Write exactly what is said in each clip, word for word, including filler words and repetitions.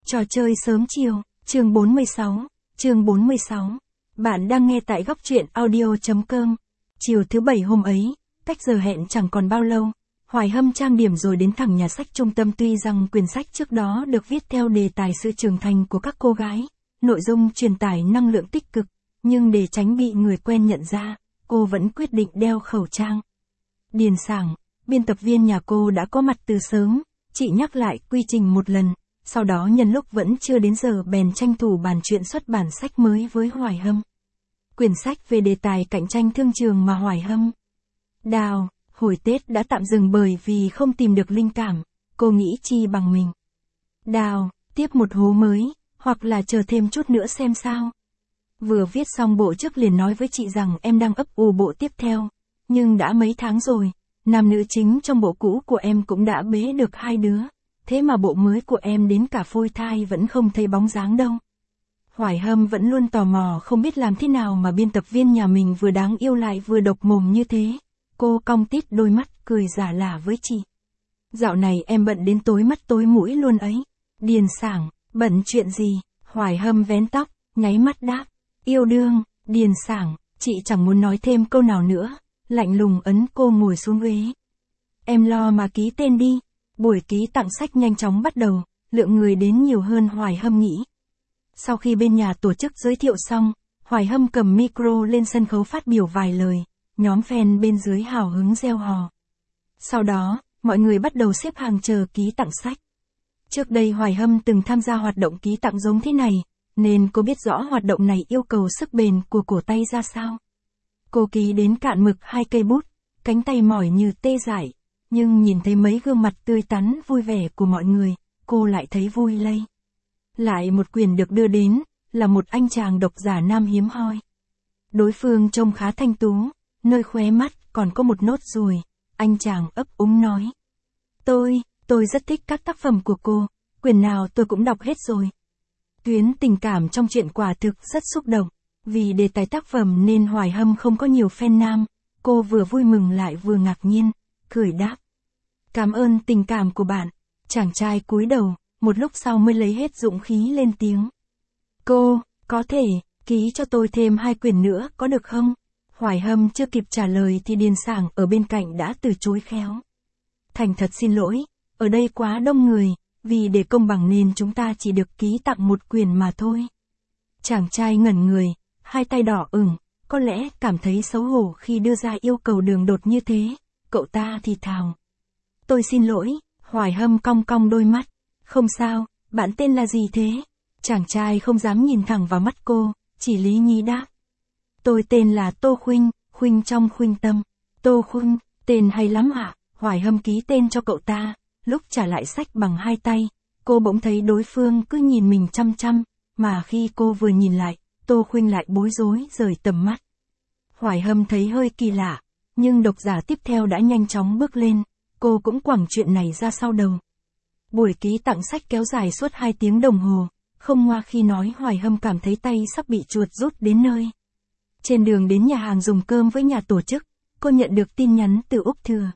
Trò chơi sớm chiều, chương bốn mươi sáu, chương bốn mươi sáu. Bạn đang nghe tại góc truyện audio.com. Chiều thứ bảy hôm ấy, cách giờ hẹn chẳng còn bao lâu, Hoài Hâm trang điểm rồi đến thẳng nhà sách trung tâm. Tuy rằng quyển sách trước đó được viết theo đề tài sự trưởng thành của các cô gái, nội dung truyền tải năng lượng tích cực, nhưng để tránh bị người quen nhận ra, cô vẫn quyết định đeo khẩu trang. Điền Sảng, biên tập viên nhà cô đã có mặt từ sớm, chị nhắc lại quy trình một lần. Sau đó nhân lúc vẫn chưa đến giờ bèn tranh thủ bàn chuyện xuất bản sách mới với Hoài Hâm. Quyển sách về đề tài cạnh tranh thương trường mà Hoài Hâm đào hồi Tết đã tạm dừng bởi vì không tìm được linh cảm, cô nghĩ chi bằng mình đào tiếp một hố mới, hoặc là chờ thêm chút nữa xem sao. Vừa viết xong bộ trước liền nói với chị rằng em đang ấp ủ bộ tiếp theo, nhưng đã mấy tháng rồi, nam nữ chính trong bộ cũ của em cũng đã bế được hai đứa. Thế mà bộ mới của em đến cả phôi thai vẫn không thấy bóng dáng đâu. Hoài Hâm vẫn luôn tò mò không biết làm thế nào mà biên tập viên nhà mình vừa đáng yêu lại vừa độc mồm như thế. Cô cong tít đôi mắt cười giả lả với chị. Dạo này em bận đến tối mắt tối mũi luôn ấy. Điền Sảng, bận chuyện gì? Hoài Hâm vén tóc, nháy mắt đáp. Yêu đương. Điền Sảng, chị chẳng muốn nói thêm câu nào nữa, lạnh lùng ấn cô ngồi xuống ghế. Em lo mà ký tên đi. Buổi ký tặng sách nhanh chóng bắt đầu, lượng người đến nhiều hơn Hoài Hâm nghĩ. Sau khi bên nhà tổ chức giới thiệu xong, Hoài Hâm cầm micro lên sân khấu phát biểu vài lời, nhóm fan bên dưới hào hứng reo hò. Sau đó, mọi người bắt đầu xếp hàng chờ ký tặng sách. Trước đây Hoài Hâm từng tham gia hoạt động ký tặng giống thế này, nên cô biết rõ hoạt động này yêu cầu sức bền của cổ tay ra sao. Cô ký đến cạn mực hai cây bút, cánh tay mỏi như tê dại. Nhưng nhìn thấy mấy gương mặt tươi tắn vui vẻ của mọi người, cô lại thấy vui lây. Lại một quyển được đưa đến, là một anh chàng độc giả nam hiếm hoi. Đối phương trông khá thanh tú, nơi khóe mắt còn có một nốt ruồi, anh chàng ấp úng nói. Tôi, tôi rất thích các tác phẩm của cô, quyển nào tôi cũng đọc hết rồi. Tuyến tình cảm trong truyện quả thực rất xúc động, vì đề tài tác phẩm nên Hoài Hâm không có nhiều fan nam, cô vừa vui mừng lại vừa ngạc nhiên. Cười đáp. Cảm ơn tình cảm của bạn. Chàng trai cúi đầu, một lúc sau mới lấy hết dũng khí lên tiếng. Cô, có thể, ký cho tôi thêm hai quyển nữa có được không? Hoài Hâm chưa kịp trả lời thì Điền Sảng ở bên cạnh đã từ chối khéo. Thành thật xin lỗi, ở đây quá đông người, vì để công bằng nên chúng ta chỉ được ký tặng một quyển mà thôi. Chàng trai ngẩn người, hai tay đỏ ửng, có lẽ cảm thấy xấu hổ khi đưa ra yêu cầu đường đột như thế. Cậu ta thì thào. Tôi xin lỗi, Hoài Hâm cong cong đôi mắt. Không sao, bạn tên là gì thế? Chàng trai không dám nhìn thẳng vào mắt cô, chỉ lý nhí đáp. Tôi tên là Tô Khuynh, Khuynh trong Khuynh Tâm. Tô Khuynh, tên hay lắm ạ. Hoài Hâm ký tên cho cậu ta, lúc trả lại sách bằng hai tay, cô bỗng thấy đối phương cứ nhìn mình chăm chăm, mà khi cô vừa nhìn lại, Tô Khuynh lại bối rối rời tầm mắt. Hoài Hâm thấy hơi kỳ lạ. Nhưng độc giả tiếp theo đã nhanh chóng bước lên, cô cũng quẳng chuyện này ra sau đầu. Buổi ký tặng sách kéo dài suốt hai tiếng đồng hồ, không ngoa khi nói Hoài Hâm cảm thấy tay sắp bị chuột rút đến nơi. Trên đường đến nhà hàng dùng cơm với nhà tổ chức, cô nhận được tin nhắn từ Úc Thừa.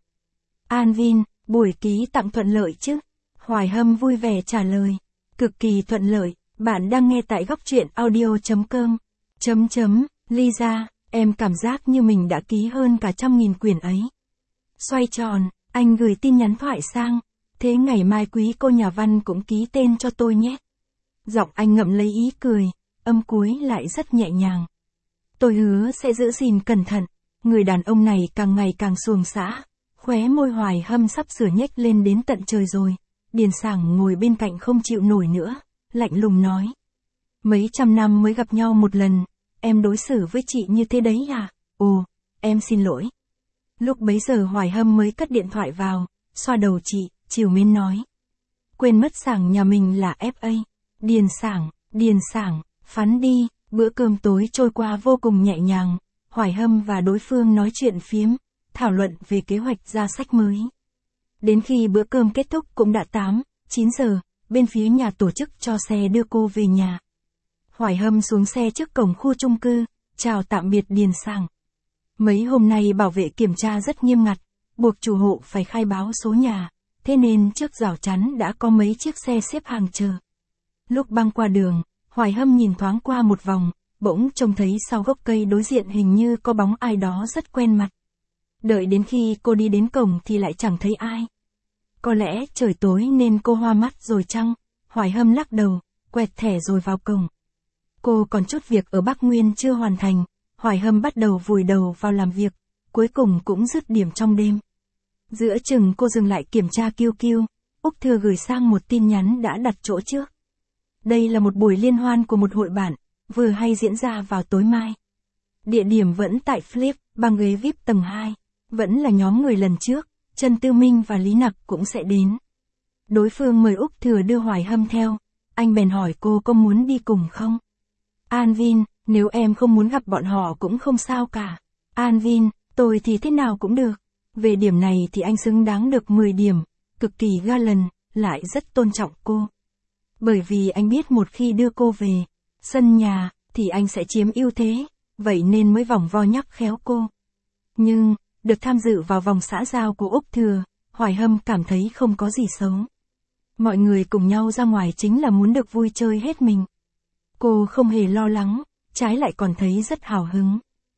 An Vin, buổi ký tặng thuận lợi chứ? Hoài Hâm vui vẻ trả lời. Cực kỳ thuận lợi, bạn đang nghe tại góc truyện audio.com. Chấm chấm, Lisa. Em cảm giác như mình đã ký hơn cả trăm nghìn quyển ấy. Xoay tròn, anh gửi tin nhắn thoại sang. Thế ngày mai quý cô nhà văn cũng ký tên cho tôi nhé. Giọng anh ngậm lấy ý cười, âm cuối lại rất nhẹ nhàng. Tôi hứa sẽ giữ gìn cẩn thận. Người đàn ông này càng ngày càng xuồng xã. Khóe môi Hoài Hâm sắp sửa nhếch lên đến tận trời rồi. Điền Sảng ngồi bên cạnh không chịu nổi nữa, lạnh lùng nói. Mấy trăm năm mới gặp nhau một lần. Em đối xử với chị như thế đấy à? Ồ, em xin lỗi. Lúc bấy giờ Hoài Hâm mới cất điện thoại vào, xoa đầu chị, trìu mến nói. Quên mất Sảng nhà mình là ép a. Điền Sảng, Điền Sảng, phắn đi. Bữa cơm tối trôi qua vô cùng nhẹ nhàng. Hoài Hâm và đối phương nói chuyện phiếm, thảo luận về kế hoạch ra sách mới. Đến khi bữa cơm kết thúc cũng đã tám, chín giờ, bên phía nhà tổ chức cho xe đưa cô về nhà. Hoài Hâm xuống xe trước cổng khu chung cư, chào tạm biệt Điền Sảng. Mấy hôm nay bảo vệ kiểm tra rất nghiêm ngặt, buộc chủ hộ phải khai báo số nhà, thế nên trước rào chắn đã có mấy chiếc xe xếp hàng chờ. Lúc băng qua đường, Hoài Hâm nhìn thoáng qua một vòng, bỗng trông thấy sau gốc cây đối diện hình như có bóng ai đó rất quen mặt. Đợi đến khi cô đi đến cổng thì lại chẳng thấy ai. Có lẽ trời tối nên cô hoa mắt rồi chăng? Hoài Hâm lắc đầu, quẹt thẻ rồi vào cổng. Cô còn chút việc ở Bắc Nguyên chưa hoàn thành, Hoài Hâm bắt đầu vùi đầu vào làm việc, cuối cùng cũng dứt điểm trong đêm. Giữa chừng cô dừng lại kiểm tra Q Q, Úc Thừa gửi sang một tin nhắn đã đặt chỗ trước. Đây là một buổi liên hoan của một hội bạn, vừa hay diễn ra vào tối mai. Địa điểm vẫn tại Flip, bằng ghế vi ai pi tầng hai, vẫn là nhóm người lần trước, Trần Tư Minh và Lý Nặc cũng sẽ đến. Đối phương mời Úc Thừa đưa Hoài Hâm theo, anh bèn hỏi cô có muốn đi cùng không? An Vin, nếu em không muốn gặp bọn họ cũng không sao cả. An Vin, tôi thì thế nào cũng được. Về điểm này thì anh xứng đáng được mười điểm, cực kỳ gallant, lại rất tôn trọng cô. Bởi vì anh biết một khi đưa cô về sân nhà, thì anh sẽ chiếm ưu thế, vậy nên mới vòng vo nhắc khéo cô. Nhưng, được tham dự vào vòng xã giao của Úc Thừa, Hoài Hâm cảm thấy không có gì xấu. Mọi người cùng nhau ra ngoài chính là muốn được vui chơi hết mình. Cô không hề lo lắng, trái lại còn thấy rất hào hứng.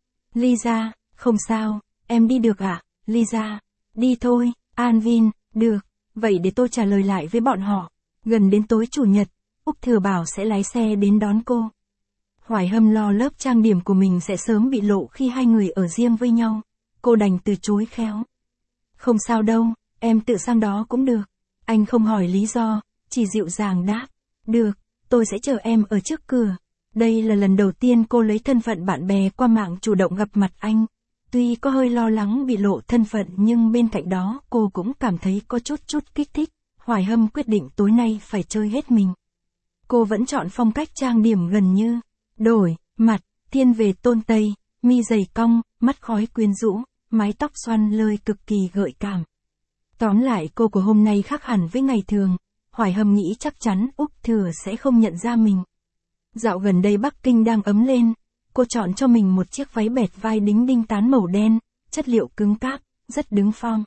Lisa, không sao, em đi được ạ? Lisa, đi thôi. An Vin, được, vậy để tôi trả lời lại với bọn họ. Gần đến tối chủ nhật, Úc Thừa bảo sẽ lái xe đến đón cô. Hoài Hâm lo lớp trang điểm của mình sẽ sớm bị lộ khi hai người ở riêng với nhau. Cô đành từ chối khéo. Không sao đâu, em tự sang đó cũng được. Anh không hỏi lý do, chỉ dịu dàng đáp. Được, tôi sẽ chờ em ở trước cửa. Đây là lần đầu tiên cô lấy thân phận bạn bè qua mạng chủ động gặp mặt anh. Tuy có hơi lo lắng bị lộ thân phận nhưng bên cạnh đó cô cũng cảm thấy có chút chút kích thích. Hoài Hâm quyết định tối nay phải chơi hết mình. Cô vẫn chọn phong cách trang điểm gần như đổi mặt, thiên về tôn tây, mi dày cong, mắt khói quyến rũ, mái tóc xoăn lơi cực kỳ gợi cảm. Tóm lại cô của hôm nay khác hẳn với ngày thường. Hoài Hâm nghĩ chắc chắn Úc Thừa sẽ không nhận ra mình. Dạo gần đây Bắc Kinh đang ấm lên, cô chọn cho mình một chiếc váy bẹt vai đính đinh tán màu đen, chất liệu cứng cáp, rất đứng form.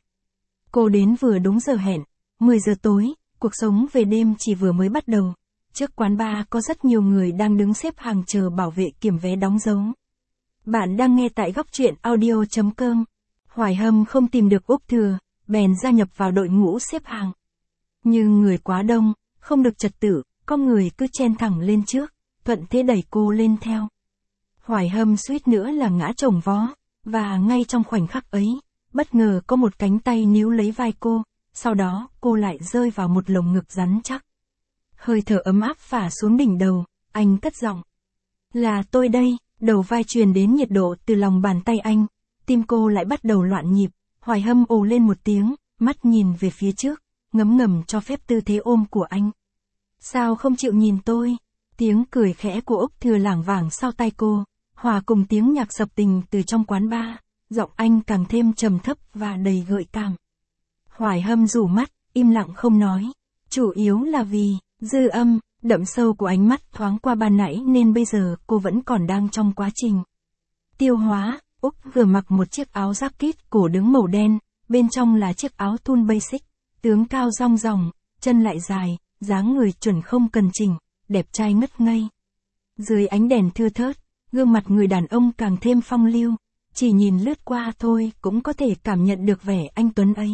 Cô đến vừa đúng giờ hẹn, mười giờ tối, cuộc sống về đêm chỉ vừa mới bắt đầu. Trước quán bar có rất nhiều người đang đứng xếp hàng chờ bảo vệ kiểm vé đóng dấu. Bạn đang nghe tại góc truyện audio chấm com. Hoài Hâm không tìm được Úc Thừa, bèn gia nhập vào đội ngũ xếp hàng. Nhưng người quá đông, không được trật tự, có người cứ chen thẳng lên trước, thuận thế đẩy cô lên theo. Hoài Hâm suýt nữa là ngã chồng vó, và ngay trong khoảnh khắc ấy, bất ngờ có một cánh tay níu lấy vai cô, sau đó cô lại rơi vào một lồng ngực rắn chắc. Hơi thở ấm áp phả xuống đỉnh đầu, anh cất giọng. Là tôi đây, đầu vai truyền đến nhiệt độ từ lòng bàn tay anh, tim cô lại bắt đầu loạn nhịp, Hoài Hâm ồ lên một tiếng, mắt nhìn về phía trước, ngấm ngầm cho phép tư thế ôm của anh. Sao không chịu nhìn tôi? Tiếng cười khẽ của Úc Thừa lảng vảng sau tai cô, hòa cùng tiếng nhạc sập tình từ trong quán bar, giọng anh càng thêm trầm thấp và đầy gợi cảm. Hoài Hâm rủ mắt, im lặng không nói, chủ yếu là vì dư âm đậm sâu của ánh mắt thoáng qua ban nãy nên bây giờ cô vẫn còn đang trong quá trình tiêu hóa. Úc vừa mặc một chiếc áo jacket cổ đứng màu đen, bên trong là chiếc áo thun basic, tướng cao rong ròng, chân lại dài, dáng người chuẩn không cần chỉnh, đẹp trai ngất ngây. Dưới ánh đèn thưa thớt, gương mặt người đàn ông càng thêm phong lưu, chỉ nhìn lướt qua thôi cũng có thể cảm nhận được vẻ anh tuấn ấy.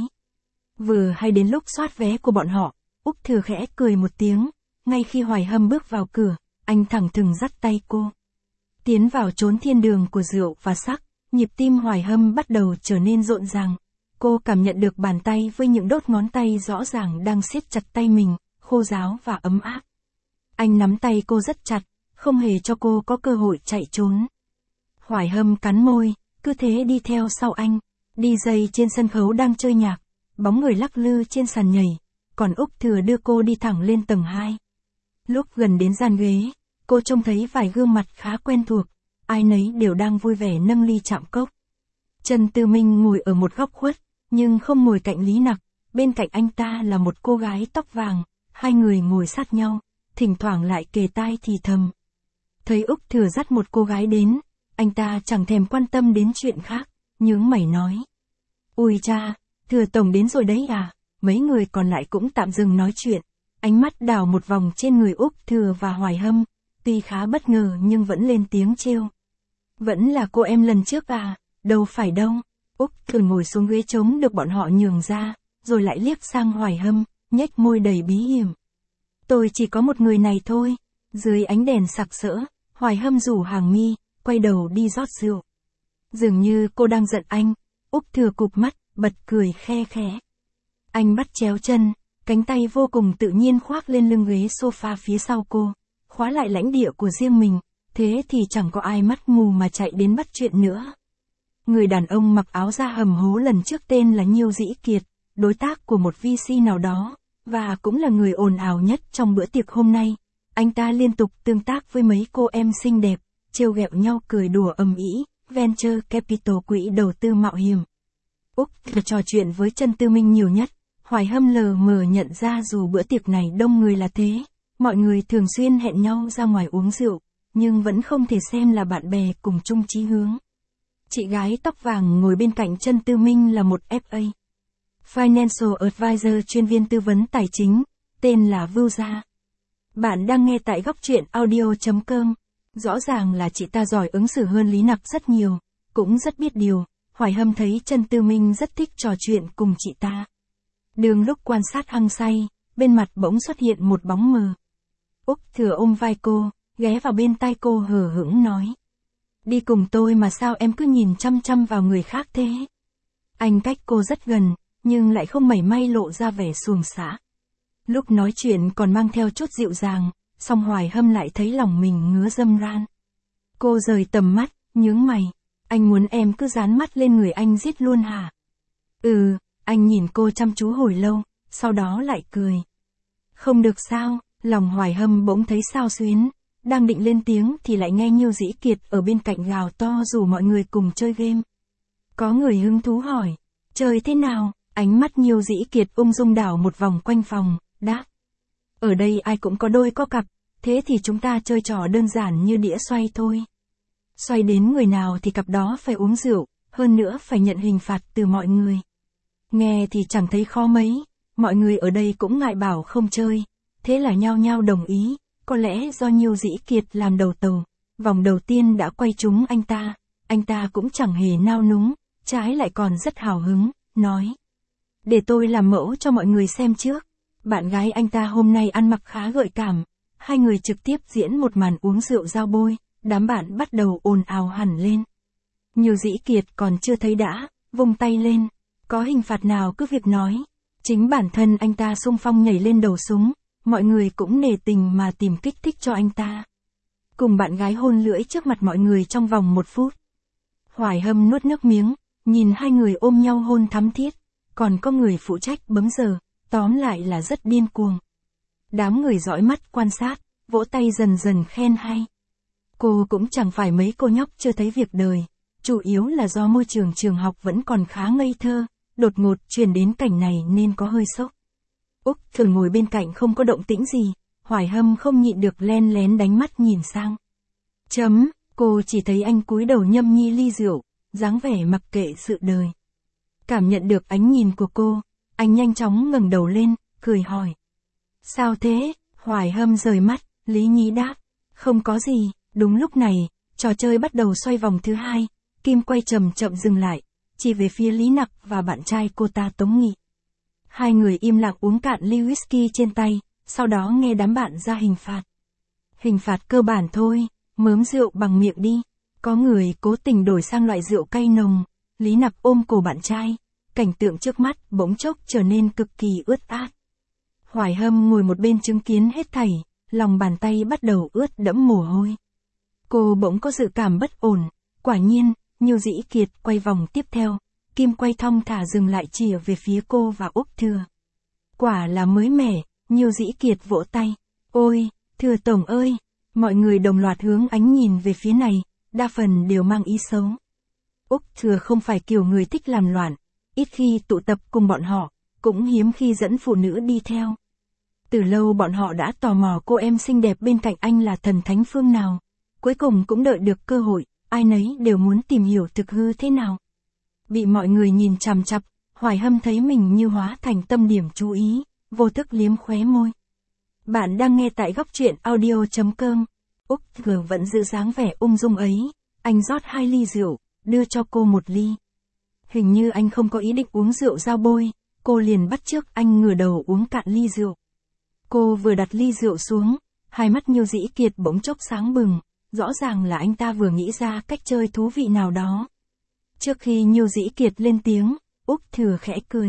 Vừa hay đến lúc soát vé của bọn họ, Úc Thừa khẽ cười một tiếng, ngay khi Hoài Hâm bước vào cửa, anh thẳng thừng dắt tay cô. Tiến vào chốn thiên đường của rượu và sắc, nhịp tim Hoài Hâm bắt đầu trở nên rộn ràng. Cô cảm nhận được bàn tay với những đốt ngón tay rõ ràng đang siết chặt tay mình, khô ráo và ấm áp. Anh nắm tay cô rất chặt, không hề cho cô có cơ hội chạy trốn. Hoài Hâm cắn môi, cứ thế đi theo sau anh. đi jay trên sân khấu đang chơi nhạc, bóng người lắc lư trên sàn nhảy, còn Úc Thừa đưa cô đi thẳng lên tầng hai. Lúc gần đến gian ghế, cô trông thấy vài gương mặt khá quen thuộc, ai nấy đều đang vui vẻ nâng ly chạm cốc. Trần Tư Minh ngồi ở một góc khuất, nhưng không ngồi cạnh Lý Nặc, bên cạnh anh ta là một cô gái tóc vàng, hai người ngồi sát nhau, thỉnh thoảng lại kề tai thì thầm. Thấy Úc Thừa dắt một cô gái đến, anh ta chẳng thèm quan tâm đến chuyện khác, nhướng mày nói. Ui cha, Thừa Tổng đến rồi đấy à, mấy người còn lại cũng tạm dừng nói chuyện. ánh mắt đảo một vòng trên người Úc Thừa và Hoài Hâm, tuy khá bất ngờ nhưng vẫn lên tiếng trêu. Vẫn là cô em lần trước à, đâu phải đâu. Úc Thừa ngồi xuống ghế trống được bọn họ nhường ra, rồi lại liếc sang Hoài Hâm, nhếch môi đầy bí hiểm. Tôi chỉ có một người này thôi. Dưới ánh đèn sặc sỡ, Hoài Hâm rủ Hàng Mi, quay đầu đi rót rượu. Dường như cô đang giận anh, Úc Thừa cụp mắt, bật cười khe khẽ. Anh bắt chéo chân, cánh tay vô cùng tự nhiên khoác lên lưng ghế sofa phía sau cô, khóa lại lãnh địa của riêng mình, thế thì chẳng có ai mắt mù mà chạy đến bắt chuyện nữa. Người đàn ông mặc áo da hầm hố lần trước tên là Nhiêu Dĩ Kiệt, đối tác của một vê xê nào đó, và cũng là người ồn ào nhất trong bữa tiệc hôm nay. Anh ta liên tục tương tác với mấy cô em xinh đẹp, trêu ghẹo nhau cười đùa ầm ĩ, Venture Capital quỹ đầu tư mạo hiểm. Úc trò chuyện với Trân Tư Minh nhiều nhất, Hoài Hâm lờ mờ nhận ra dù bữa tiệc này đông người là thế, mọi người thường xuyên hẹn nhau ra ngoài uống rượu, nhưng vẫn không thể xem là bạn bè cùng chung chí hướng. Chị gái tóc vàng ngồi bên cạnh Trân Tư Minh là một ép a, Financial Advisor chuyên viên tư vấn tài chính, tên là Vưu Gia. Bạn đang nghe tại góc truyện audio chấm com. Rõ ràng là chị ta giỏi ứng xử hơn Lý Nặc rất nhiều, cũng rất biết điều. Hoài Hâm thấy Trân Tư Minh rất thích trò chuyện cùng chị ta. Đường lúc quan sát hăng say, bên mặt bỗng xuất hiện một bóng mờ. Úc Thừa ôm vai cô, ghé vào bên tai cô hờ hững nói. Đi cùng tôi mà sao em cứ nhìn chăm chăm vào người khác thế? Anh cách cô rất gần, nhưng lại không mảy may lộ ra vẻ xuồng xã. Lúc nói chuyện còn mang theo chút dịu dàng, song Hoài Hâm lại thấy lòng mình ngứa râm ran. Cô rời tầm mắt, nhướng mày. Anh muốn em cứ dán mắt lên người anh giết luôn hả? Ừ, anh nhìn cô chăm chú hồi lâu, sau đó lại cười. Không được sao, lòng Hoài Hâm bỗng thấy xao xuyến. Đang định lên tiếng thì lại nghe Nhiêu Dĩ Kiệt ở bên cạnh gào to rủ mọi người cùng chơi game. Có người hứng thú hỏi, chơi thế nào? Ánh mắt Nhiêu Dĩ Kiệt ung dung đảo một vòng quanh phòng, đáp. Ở đây ai cũng có đôi có cặp, thế thì chúng ta chơi trò đơn giản như đĩa xoay thôi. Xoay đến người nào thì cặp đó phải uống rượu, hơn nữa phải nhận hình phạt từ mọi người. Nghe thì chẳng thấy khó mấy, mọi người ở đây cũng ngại bảo không chơi, thế là nhao nhao đồng ý, có lẽ do Nhiêu Dĩ Kiệt làm đầu tàu, vòng đầu tiên đã quay trúng anh ta, anh ta cũng chẳng hề nao núng, trái lại còn rất hào hứng, nói. Để tôi làm mẫu cho mọi người xem trước. Bạn gái anh ta hôm nay ăn mặc khá gợi cảm, hai người trực tiếp diễn một màn uống rượu giao bôi, đám bạn bắt đầu ồn ào hẳn lên. Nhiêu Dĩ Kiệt còn chưa thấy đã, vung tay lên, có hình phạt nào cứ việc nói. Chính bản thân anh ta xung phong nhảy lên đầu súng, mọi người cũng nể tình mà tìm kích thích cho anh ta. Cùng bạn gái hôn lưỡi trước mặt mọi người trong vòng một phút. Hoài Hâm nuốt nước miếng, nhìn hai người ôm nhau hôn thắm thiết, còn có người phụ trách bấm giờ, tóm lại là rất điên cuồng. Đám người dõi mắt quan sát, vỗ tay dần dần khen hay. Cô cũng chẳng phải mấy cô nhóc chưa thấy việc đời, chủ yếu là do môi trường trường học vẫn còn khá ngây thơ, đột ngột chuyển đến cảnh này nên có hơi sốc. Úc thường ngồi bên cạnh không có động tĩnh gì, Hoài Hâm không nhịn được len lén đánh mắt nhìn sang. Chấm, cô chỉ thấy anh cúi đầu nhâm nhi ly rượu, dáng vẻ mặc kệ sự đời. Cảm nhận được ánh nhìn của cô, anh nhanh chóng ngẩng đầu lên, cười hỏi. Sao thế? Hoài Hâm rời mắt, lý nhí đáp. Không có gì. Đúng lúc này, trò chơi bắt đầu xoay vòng thứ hai, kim quay chậm chậm dừng lại, chỉ về phía Lý Nặc và bạn trai cô ta Tống Nghị. Hai người im lặng uống cạn ly whisky trên tay, sau đó nghe đám bạn ra hình phạt. Hình phạt cơ bản thôi, mớm rượu bằng miệng đi. Có người cố tình đổi sang loại rượu cay nồng, Lý Nặc ôm cổ bạn trai, cảnh tượng trước mắt bỗng chốc trở nên cực kỳ ướt át. Hoài Hâm ngồi một bên chứng kiến hết thảy, lòng bàn tay bắt đầu ướt đẫm mồ hôi. Cô bỗng có dự cảm bất ổn, quả nhiên, Nhiêu Dĩ Kiệt quay vòng tiếp theo, kim quay thong thả dừng lại chìa về phía cô và Úc Thừa. Quả là mới mẻ, Nhiêu Dĩ Kiệt vỗ tay, ôi, Thừa Tổng ơi, mọi người đồng loạt hướng ánh nhìn về phía này, đa phần đều mang ý xấu. Úc Thừa không phải kiểu người thích làm loạn, ít khi tụ tập cùng bọn họ, cũng hiếm khi dẫn phụ nữ đi theo. Từ lâu bọn họ đã tò mò cô em xinh đẹp bên cạnh anh là thần thánh phương nào. Cuối cùng cũng đợi được cơ hội, ai nấy đều muốn tìm hiểu thực hư thế nào. Bị mọi người nhìn chằm chằm, Hoài Hâm thấy mình như hóa thành tâm điểm chú ý, vô thức liếm khóe môi. Bạn đang nghe tại góc truyện audio.com. Úc Thừa vẫn giữ dáng vẻ ung dung ấy, anh rót hai ly rượu, đưa cho cô một ly. Hình như anh không có ý định uống rượu giao bôi, cô liền bắt chước anh ngửa đầu uống cạn ly rượu. Cô vừa đặt ly rượu xuống, hai mắt Nhiêu Dĩ Kiệt bỗng chốc sáng bừng, rõ ràng là anh ta vừa nghĩ ra cách chơi thú vị nào đó. Trước khi Nhiêu Dĩ Kiệt lên tiếng, Úc Thừa khẽ cười.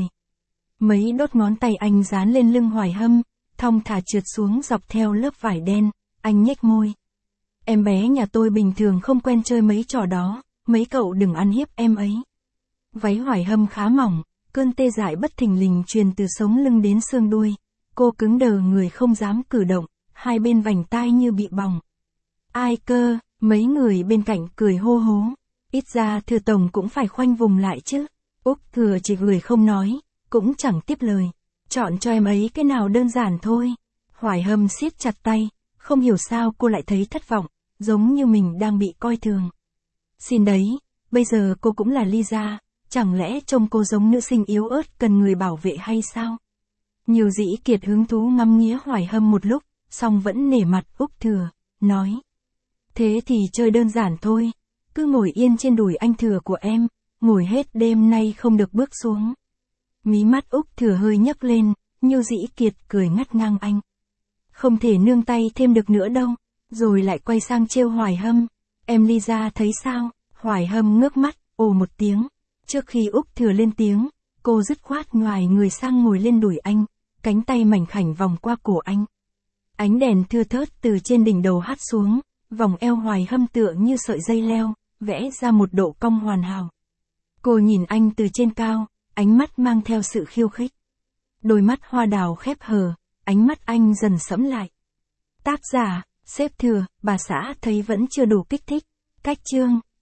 Mấy đốt ngón tay anh dán lên lưng Hoài Hâm, thong thả trượt xuống dọc theo lớp vải đen, anh nhếch môi. Em bé nhà tôi bình thường không quen chơi mấy trò đó, mấy cậu đừng ăn hiếp em ấy. Váy Hoài Hâm khá mỏng, cơn tê dại bất thình lình truyền từ sống lưng đến xương đuôi. Cô cứng đờ người không dám cử động, hai bên vành tai như bị bỏng. Ai cơ, mấy người bên cạnh cười hô hố. Ít ra Thừa Tổng cũng phải khoanh vùng lại chứ. Úc Thừa chỉ cười không nói, cũng chẳng tiếp lời. Chọn cho em ấy cái nào đơn giản thôi. Hoài Hâm siết chặt tay, không hiểu sao cô lại thấy thất vọng, giống như mình đang bị coi thường. Xin đấy, bây giờ cô cũng là Lisa, chẳng lẽ trông cô giống nữ sinh yếu ớt cần người bảo vệ hay sao? Nhiêu Dĩ Kiệt hứng thú ngắm nghía Hoài Hâm một lúc, song vẫn nể mặt Úc Thừa, nói. Thế thì chơi đơn giản thôi, cứ ngồi yên trên đùi anh Thừa của em, ngồi hết đêm nay không được bước xuống. Mí mắt Úc Thừa hơi nhấc lên, Nhiêu Dĩ Kiệt cười ngắt ngang anh. Không thể nương tay thêm được nữa đâu, rồi lại quay sang trêu Hoài Hâm. Em Lisa thấy sao? Hoài Hâm ngước mắt, ồ một tiếng. Trước khi Úc Thừa lên tiếng, cô dứt khoát ngoài người sang ngồi lên đùi anh, cánh tay mảnh khảnh vòng qua cổ anh. Ánh đèn thưa thớt từ trên đỉnh đầu hắt xuống, vòng eo Hoài Hâm tựa như sợi dây leo, vẽ ra một độ cong hoàn hảo. Cô nhìn anh từ trên cao, ánh mắt mang theo sự khiêu khích. Đôi mắt hoa đào khép hờ, ánh mắt anh dần sẫm lại. Tác giả, Sếp Thừa, bà xã thấy vẫn chưa đủ kích thích. Cách chương